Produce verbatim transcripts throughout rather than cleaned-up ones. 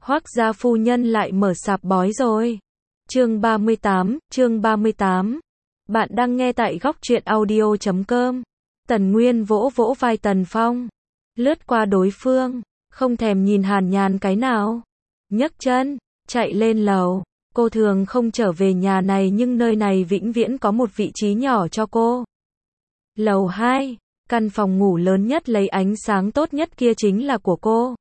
Hoác gia phu nhân lại mở sạp bói rồi. Chương ba mươi tám, chương ba mươi tám. Bạn đang nghe tại góc truyện audio chấm com. Tần Nguyên vỗ vỗ vai Tần Phong, lướt qua đối phương, không thèm nhìn Hàn Nhàn cái nào. Nhấc chân, chạy lên lầu. Cô thường không trở về nhà này nhưng nơi này vĩnh viễn có một vị trí nhỏ cho cô. Lầu hai, căn phòng ngủ lớn nhất lấy ánh sáng tốt nhất kia chính là của cô.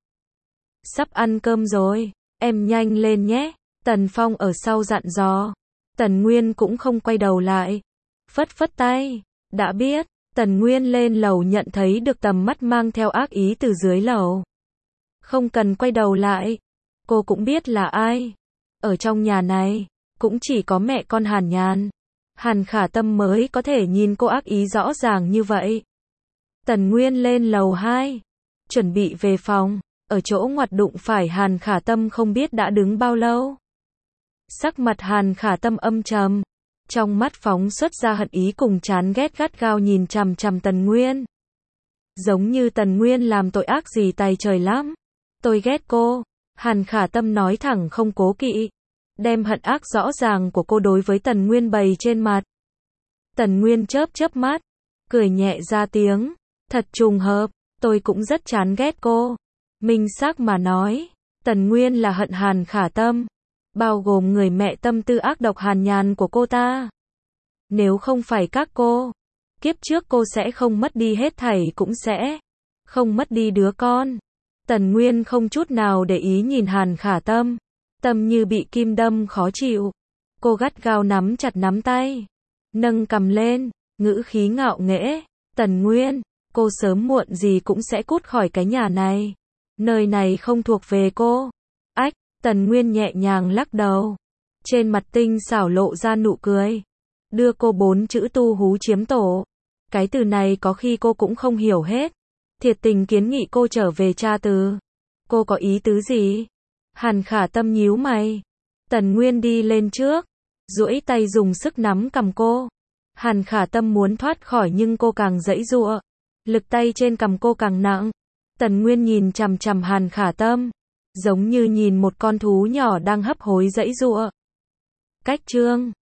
Sắp ăn cơm rồi, em nhanh lên nhé. Tần Phong ở sau dặn dò. Tần Nguyên cũng không quay đầu lại, phất phất tay. Đã biết. Tần Nguyên lên lầu nhận thấy được tầm mắt mang theo ác ý từ dưới lầu. Không cần quay đầu lại. Cô cũng biết là ai. Ở trong nhà này, cũng chỉ có mẹ con Hàn Nhàn, Hàn Khả Tâm mới có thể nhìn cô ác ý rõ ràng như vậy. Tần Nguyên lên lầu hai, chuẩn bị về phòng. Ở chỗ ngoặt đụng phải Hàn Khả Tâm không biết đã đứng bao lâu. Sắc mặt Hàn Khả Tâm âm trầm, trong mắt phóng xuất ra hận ý cùng chán ghét gắt gao nhìn chằm chằm Tần Nguyên. Giống như Tần Nguyên làm tội ác gì tày trời lắm. Tôi ghét cô. Hàn Khả Tâm nói thẳng không cố kỵ, đem hận ác rõ ràng của cô đối với Tần Nguyên bày trên mặt. Tần Nguyên chớp chớp mắt, cười nhẹ ra tiếng, thật trùng hợp, tôi cũng rất chán ghét cô. Minh xác mà nói, Tần Nguyên là hận Hàn Khả Tâm, bao gồm người mẹ tâm tư ác độc Hàn Nhàn của cô ta. Nếu không phải các cô, kiếp trước cô sẽ không mất đi hết thảy cũng sẽ không mất đi đứa con. Tần Nguyên không chút nào để ý nhìn Hàn Khả Tâm, tâm như bị kim đâm khó chịu. Cô gắt gao nắm chặt nắm tay, nâng cằm lên, ngữ khí ngạo nghễ. Tần Nguyên, cô sớm muộn gì cũng sẽ cút khỏi cái nhà này. Nơi này không thuộc về cô. Ách, Tần Nguyên nhẹ nhàng lắc đầu. Trên mặt tinh xảo lộ ra nụ cười. Đưa cô bốn chữ tu hú chiếm tổ. Cái từ này có khi cô cũng không hiểu hết. Thiệt tình kiến nghị cô trở về tra từ. Cô có ý tứ gì? Hàn Khả Tâm nhíu mày. Tần Nguyên đi lên trước, duỗi tay dùng sức nắm cằm cô. Hàn Khả Tâm muốn thoát khỏi nhưng cô càng giãy giụa. Lực tay trên cằm cô càng nặng. Tần Nguyên nhìn chằm chằm Hàn Khả Tâm, giống như nhìn một con thú nhỏ đang hấp hối giãy giụa. Cách chương